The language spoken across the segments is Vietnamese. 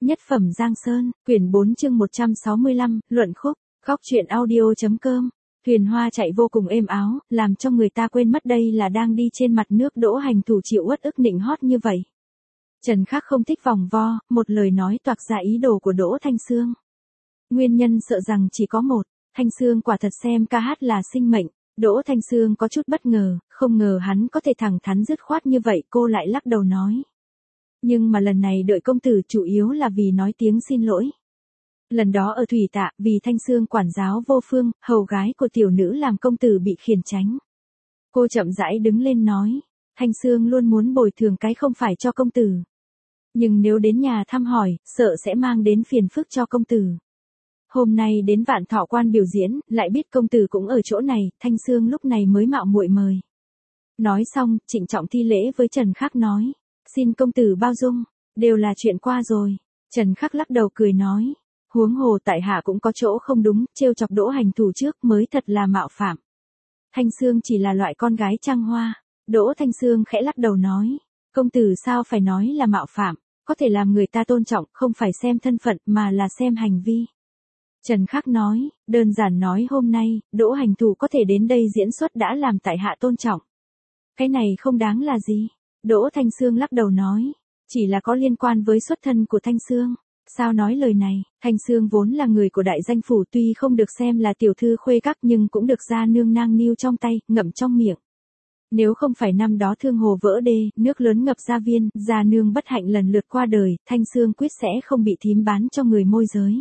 Nhất phẩm Giang Sơn, quyển 4 chương 165, luận khúc, góc truyện audio.com. Thuyền hoa chạy vô cùng êm áo, làm cho người ta quên mất đây là đang đi trên mặt nước. Đỗ Hành Thủ chịu uất ức nịnh hót như vậy. Trần Khắc không thích vòng vo, một lời nói toạc ra ý đồ của Đỗ Thanh Sương. Nguyên nhân sợ rằng chỉ có một, Thanh Sương quả thật xem ca hát là sinh mệnh. Đỗ Thanh Sương có chút bất ngờ, không ngờ hắn có thể thẳng thắn dứt khoát như vậy. Cô lại lắc đầu nói. Nhưng mà lần này đợi công tử chủ yếu là vì nói tiếng xin lỗi. Lần đó ở Thủy Tạ, vì Thanh Sương quản giáo vô phương, hầu gái của tiểu nữ làm công tử bị khiển tránh. Cô chậm rãi đứng lên nói, Thanh Sương luôn muốn bồi thường cái không phải cho công tử. Nhưng nếu đến nhà thăm hỏi, sợ sẽ mang đến phiền phức cho công tử. Hôm nay đến Vạn Thọ Quan biểu diễn, lại biết công tử cũng ở chỗ này, Thanh Sương lúc này mới mạo muội mời. Nói xong, trịnh trọng thi lễ với Trần Khắc nói. Xin công tử bao dung, đều là chuyện qua rồi. Trần Khắc lắc đầu cười nói. Huống hồ tại hạ cũng có chỗ không đúng, trêu chọc Đỗ Hành Thủ trước mới thật là mạo phạm. Thanh Sương chỉ là loại con gái trăng hoa. Đỗ Thanh Sương khẽ lắc đầu nói. Công tử sao phải nói là mạo phạm, có thể làm người ta tôn trọng, không phải xem thân phận mà là xem hành vi. Trần Khắc nói, đơn giản nói hôm nay, Đỗ Hành Thủ có thể đến đây diễn xuất đã làm tại hạ tôn trọng. Cái này không đáng là gì. Đỗ Thanh Sương lắc đầu nói, chỉ là có liên quan với xuất thân của Thanh Sương. Sao nói lời này, Thanh Sương vốn là người của đại danh phủ, tuy không được xem là tiểu thư khuê các nhưng cũng được gia nương nang niu trong tay, ngậm trong miệng. Nếu không phải năm đó thương hồ vỡ đê, nước lớn ngập gia viên, gia nương bất hạnh lần lượt qua đời, Thanh Sương quyết sẽ không bị thím bán cho người môi giới.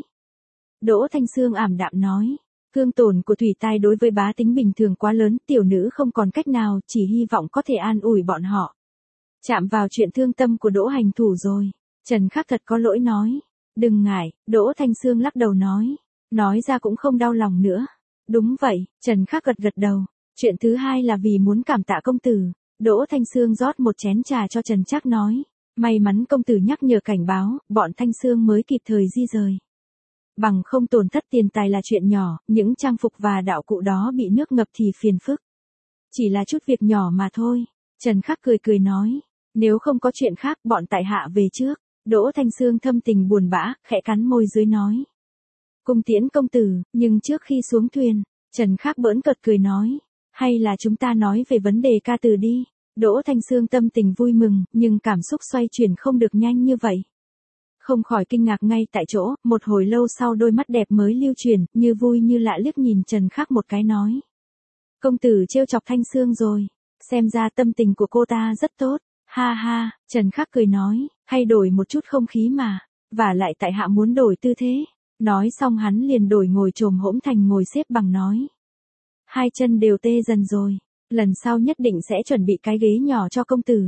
Đỗ Thanh Sương ảm đạm nói, thương tổn của Thủy Tai đối với bá tính bình thường quá lớn, tiểu nữ không còn cách nào, chỉ hy vọng có thể an ủi bọn họ. Chạm vào chuyện thương tâm của Đỗ Hành Thủ rồi. Trần Khắc thật có lỗi nói. Đừng ngại, Đỗ Thanh Sương lắc đầu nói. Nói ra cũng không đau lòng nữa. Đúng vậy, Trần Khắc gật gật đầu. Chuyện thứ hai là vì muốn cảm tạ công tử. Đỗ Thanh Sương rót một chén trà cho Trần Trác nói. May mắn công tử nhắc nhở cảnh báo, bọn Thanh Sương mới kịp thời di rời. Bằng không tổn thất tiền tài là chuyện nhỏ, những trang phục và đạo cụ đó bị nước ngập thì phiền phức. Chỉ là chút việc nhỏ mà thôi. Trần Khắc cười cười nói. Nếu không có chuyện khác, bọn tại hạ về trước. Đỗ Thanh Sương thâm tình buồn bã, khẽ cắn môi dưới nói. Cung tiễn công tử, nhưng trước khi xuống thuyền, Trần Khắc bỡn cợt cười nói. Hay là chúng ta nói về vấn đề ca từ đi. Đỗ Thanh Sương tâm tình vui mừng, nhưng cảm xúc xoay chuyển không được nhanh như vậy. Không khỏi kinh ngạc ngay tại chỗ, một hồi lâu sau đôi mắt đẹp mới lưu chuyển, như vui như lạ liếc nhìn Trần Khắc một cái nói. Công tử trêu chọc Thanh Sương rồi, xem ra tâm tình của cô ta rất tốt. Ha ha, Trần Khắc cười nói, hay đổi một chút không khí mà, và lại tại hạ muốn đổi tư thế. Nói xong hắn liền đổi ngồi chồm hỗn thành ngồi xếp bằng nói. Hai chân đều tê dần rồi, lần sau nhất định sẽ chuẩn bị cái ghế nhỏ cho công tử.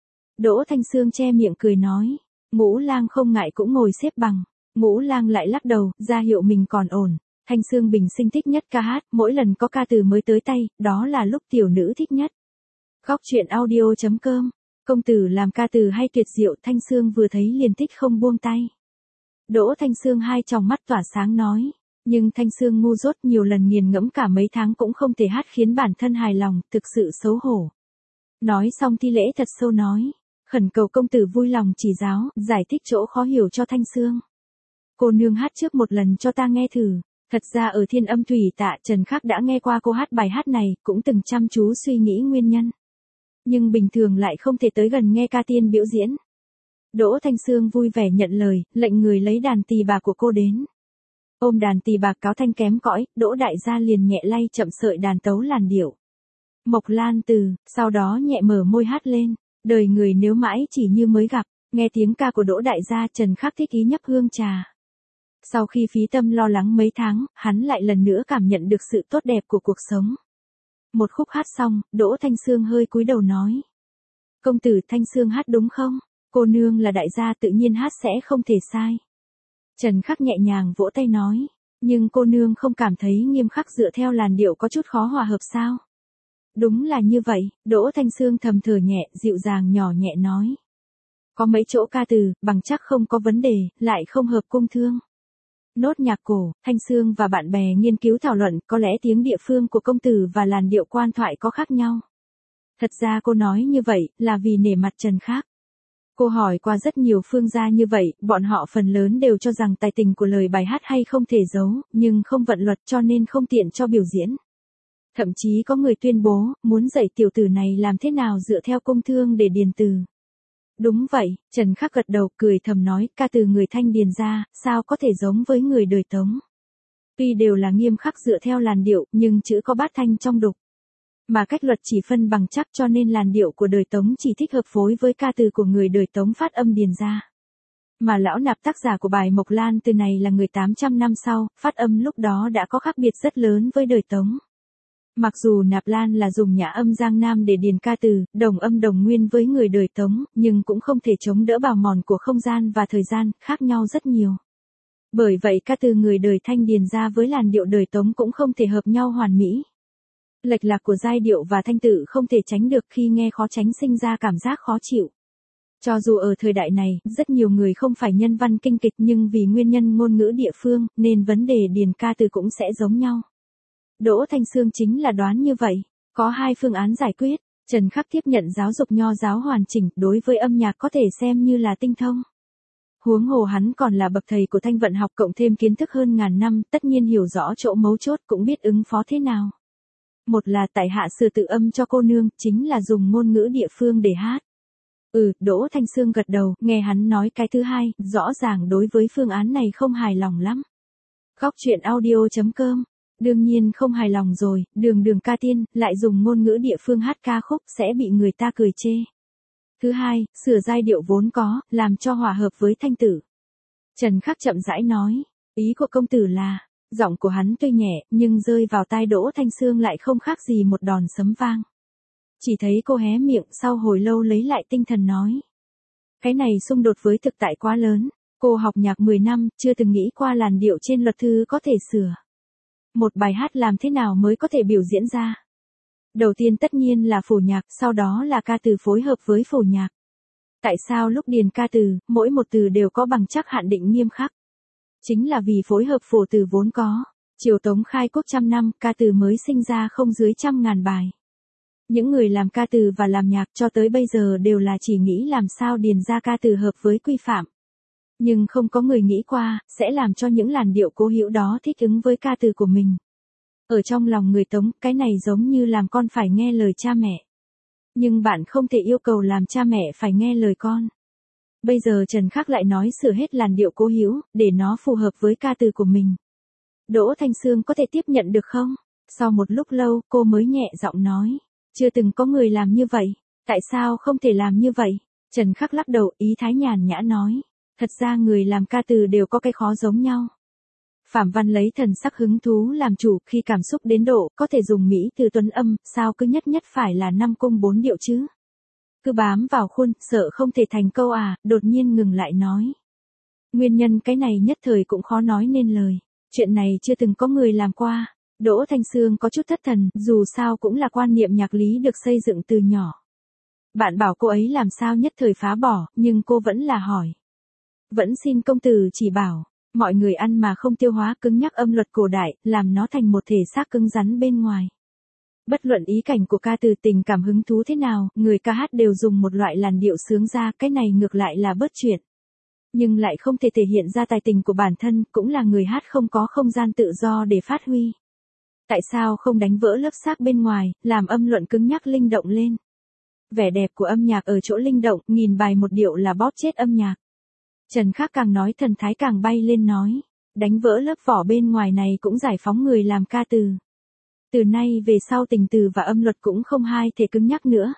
Đỗ Thanh Sương che miệng cười nói, Ngũ Lang không ngại cũng ngồi xếp bằng. Ngũ Lang lại lắc đầu, ra hiệu mình còn ổn. Thanh Sương bình sinh thích nhất ca hát, mỗi lần có ca từ mới tới tay, đó là lúc tiểu nữ thích nhất. Góc truyện audio.com. Công tử làm ca từ hay tuyệt diệu, Thanh Sương vừa thấy liền thích không buông tay. Đỗ Thanh Sương hai tròng mắt tỏa sáng nói, nhưng Thanh Sương ngu dốt, nhiều lần nghiền ngẫm cả mấy tháng cũng không thể hát khiến bản thân hài lòng, thực sự xấu hổ. Nói xong thi lễ thật sâu nói, khẩn cầu công tử vui lòng chỉ giáo, giải thích chỗ khó hiểu cho Thanh Sương. Cô nương hát trước một lần cho ta nghe thử. Thật ra ở Thiên Âm Thủy Tạ, Trần Khắc đã nghe qua cô hát bài hát này, cũng từng chăm chú suy nghĩ nguyên nhân. Nhưng bình thường lại không thể tới gần nghe ca tiên biểu diễn. Đỗ Thanh Sương vui vẻ nhận lời, lệnh người lấy đàn tỳ bà của cô đến. Ôm đàn tỳ bà cáo thanh kém cõi, Đỗ đại gia liền nhẹ lay chậm sợi đàn tấu làn điệu. Mộc Lan Từ, sau đó nhẹ mở môi hát lên. Đời người nếu mãi chỉ như mới gặp, nghe tiếng ca của Đỗ đại gia, Trần Khắc thích ý nhấp hương trà. Sau khi phí tâm lo lắng mấy tháng, hắn lại lần nữa cảm nhận được sự tốt đẹp của cuộc sống. Một khúc hát xong, Đỗ Thanh Sương hơi cúi đầu nói. Công tử, Thanh Sương hát đúng không? Cô nương là đại gia tự nhiên hát sẽ không thể sai. Trần Khắc nhẹ nhàng vỗ tay nói. Nhưng cô nương không cảm thấy nghiêm khắc dựa theo làn điệu có chút khó hòa hợp sao? Đúng là như vậy, Đỗ Thanh Sương thầm thở nhẹ, dịu dàng nhỏ nhẹ nói. Có mấy chỗ ca từ, bằng chắc không có vấn đề, lại không hợp cung thương. Nốt nhạc cổ, Thanh Sương và bạn bè nghiên cứu thảo luận, có lẽ tiếng địa phương của công tử và làn điệu quan thoại có khác nhau. Thật ra cô nói như vậy, là vì nể mặt Trần Khắc. Cô hỏi qua rất nhiều phương gia như vậy, bọn họ phần lớn đều cho rằng tài tình của lời bài hát hay không thể giấu, nhưng không vận luật cho nên không tiện cho biểu diễn. Thậm chí có người tuyên bố, muốn dạy tiểu tử này làm thế nào dựa theo công thương để điền từ. Đúng vậy, Trần Khắc gật đầu cười thầm nói, ca từ người Thanh điền ra, sao có thể giống với người đời Tống. Tuy đều là nghiêm khắc dựa theo làn điệu, nhưng chữ có bát thanh trong đục. Mà cách luật chỉ phân bằng chắc cho nên làn điệu của đời Tống chỉ thích hợp phối với ca từ của người đời Tống phát âm điền ra. Mà lão Nạp tác giả của bài Mộc Lan từ này là người 800 năm sau, phát âm lúc đó đã có khác biệt rất lớn với đời Tống. Mặc dù Nạp Lan là dùng nhã âm Giang Nam để điền ca từ, đồng âm đồng nguyên với người đời Tống, nhưng cũng không thể chống đỡ bào mòn của không gian và thời gian, khác nhau rất nhiều. Bởi vậy ca từ người đời Thanh điền ra với làn điệu đời Tống cũng không thể hợp nhau hoàn mỹ. Lệch lạc của giai điệu và thanh tự không thể tránh được, khi nghe khó tránh sinh ra cảm giác khó chịu. Cho dù ở thời đại này, rất nhiều người không phải nhân văn kinh kịch nhưng vì nguyên nhân ngôn ngữ địa phương, nên vấn đề điền ca từ cũng sẽ giống nhau. Đỗ Thanh Xương chính là đoán như vậy. Có hai phương án giải quyết. Trần Khắc tiếp nhận giáo dục nho giáo hoàn chỉnh, đối với âm nhạc có thể xem như là tinh thông. Huống hồ hắn còn là bậc thầy của thanh vận học cộng thêm kiến thức hơn ngàn năm, tất nhiên hiểu rõ chỗ mấu chốt cũng biết ứng phó thế nào. Một là tại hạ sửa tự âm cho cô nương, chính là dùng ngôn ngữ địa phương để hát. Đỗ Thanh Xương gật đầu, nghe hắn nói cái thứ hai, rõ ràng đối với phương án này không hài lòng lắm. Góc truyện audio.com. Đương nhiên không hài lòng rồi, đường ca tiên, lại dùng ngôn ngữ địa phương hát ca khúc sẽ bị người ta cười chê. Thứ hai, sửa giai điệu vốn có, làm cho hòa hợp với thanh tử. Trần Khắc chậm rãi nói, ý của công tử là, giọng của hắn tuy nhẹ, nhưng rơi vào tai Đỗ Thanh Xương lại không khác gì một đòn sấm vang. Chỉ thấy cô hé miệng sau hồi lâu lấy lại tinh thần nói. Cái này xung đột với thực tại quá lớn, cô học nhạc 10 năm, chưa từng nghĩ qua làn điệu trên luật thư có thể sửa. Một bài hát làm thế nào mới có thể biểu diễn ra? Đầu tiên tất nhiên là phổ nhạc, sau đó là ca từ phối hợp với phổ nhạc. Tại sao lúc điền ca từ, mỗi một từ đều có bằng chắc hạn định nghiêm khắc? Chính là vì phối hợp phổ từ vốn có. Triều Tống khai quốc 100 năm, ca từ mới sinh ra không dưới 100.000 bài. Những người làm ca từ và làm nhạc cho tới bây giờ đều là chỉ nghĩ làm sao điền ra ca từ hợp với quy phạm. Nhưng không có người nghĩ qua, sẽ làm cho những làn điệu cố hữu đó thích ứng với ca từ của mình. Ở trong lòng người Tống, cái này giống như làm con phải nghe lời cha mẹ. Nhưng bạn không thể yêu cầu làm cha mẹ phải nghe lời con. Bây giờ Trần Khắc lại nói sửa hết làn điệu cố hữu, để nó phù hợp với ca từ của mình. Đỗ Thanh Xương có thể tiếp nhận được không? Sau một lúc lâu, cô mới nhẹ giọng nói. Chưa từng có người làm như vậy. Tại sao không thể làm như vậy? Trần Khắc lắc đầu, ý thái nhàn nhã nói. Thật ra người làm ca từ đều có cái khó giống nhau. Phạm Văn lấy thần sắc hứng thú làm chủ, khi cảm xúc đến độ, có thể dùng mỹ từ tuấn âm, sao cứ nhất phải là 5 cung 4 điệu chứ? Cứ bám vào khuôn, sợ không thể thành câu đột nhiên ngừng lại nói. Nguyên nhân cái này nhất thời cũng khó nói nên lời. Chuyện này chưa từng có người làm qua. Đỗ Thanh Xương có chút thất thần, dù sao cũng là quan niệm nhạc lý được xây dựng từ nhỏ. Bạn bảo cô ấy làm sao nhất thời phá bỏ, nhưng cô vẫn là hỏi. Vẫn xin công tử chỉ bảo, mọi người ăn mà không tiêu hóa cứng nhắc âm luật cổ đại, làm nó thành một thể xác cứng rắn bên ngoài. Bất luận ý cảnh của ca từ tình cảm hứng thú thế nào, người ca hát đều dùng một loại làn điệu sướng ra, cái này ngược lại là bớt chuyện. Nhưng lại không thể thể hiện ra tài tình của bản thân, cũng là người hát không có không gian tự do để phát huy. Tại sao không đánh vỡ lớp xác bên ngoài, làm âm luận cứng nhắc linh động lên? Vẻ đẹp của âm nhạc ở chỗ linh động, nghìn bài một điệu là bóp chết âm nhạc. Trần Khắc càng nói thần thái càng bay lên nói, đánh vỡ lớp vỏ bên ngoài này cũng giải phóng người làm ca từ. Từ nay về sau tình từ và âm luật cũng không hai thể cứng nhắc nữa.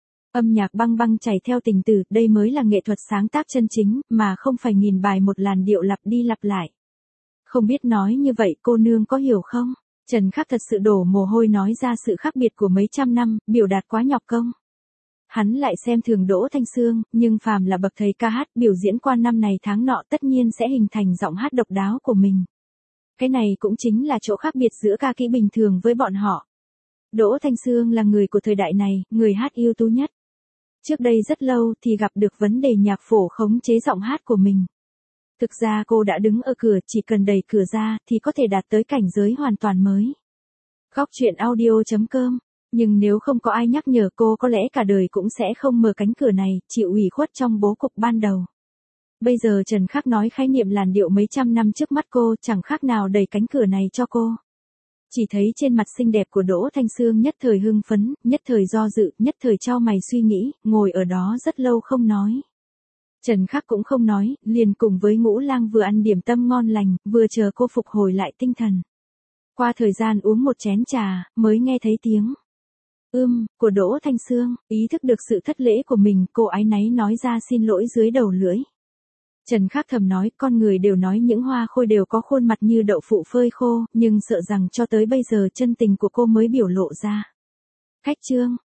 Âm nhạc băng băng chảy theo tình từ, đây mới là nghệ thuật sáng tác chân chính, mà không phải nghìn bài một làn điệu lặp đi lặp lại. Không biết nói như vậy cô nương có hiểu không? Trần Khắc thật sự đổ mồ hôi nói ra sự khác biệt của mấy trăm năm, biểu đạt quá nhọc công. Hắn lại xem thường Đỗ Thanh Xương, nhưng phàm là bậc thầy ca hát biểu diễn qua năm này tháng nọ tất nhiên sẽ hình thành giọng hát độc đáo của mình. Cái này cũng chính là chỗ khác biệt giữa ca kỹ bình thường với bọn họ. Đỗ Thanh Xương là người của thời đại này, người hát ưu tú nhất. Trước đây rất lâu thì gặp được vấn đề nhạc phổ khống chế giọng hát của mình. Thực ra cô đã đứng ở cửa, chỉ cần đẩy cửa ra thì có thể đạt tới cảnh giới hoàn toàn mới. Góc truyện audio.com Nhưng nếu không có ai nhắc nhở cô có lẽ cả đời cũng sẽ không mở cánh cửa này, chịu ủy khuất trong bố cục ban đầu. Bây giờ Trần Khắc nói khái niệm làn điệu mấy trăm năm trước mắt cô chẳng khác nào đẩy cánh cửa này cho cô. Chỉ thấy trên mặt xinh đẹp của Đỗ Thanh Sương nhất thời hưng phấn, nhất thời do dự, nhất thời chau mày suy nghĩ, ngồi ở đó rất lâu không nói. Trần Khắc cũng không nói, liền cùng với Ngũ Lang vừa ăn điểm tâm ngon lành, vừa chờ cô phục hồi lại tinh thần. Qua thời gian uống một chén trà, mới nghe thấy tiếng của Đỗ Thanh Sương, ý thức được sự thất lễ của mình, cô áy náy nói ra xin lỗi dưới đầu lưỡi. Trần Khắc thầm nói, con người đều nói những hoa khôi đều có khuôn mặt như đậu phụ phơi khô, nhưng sợ rằng cho tới bây giờ chân tình của cô mới biểu lộ ra. Khách Trương,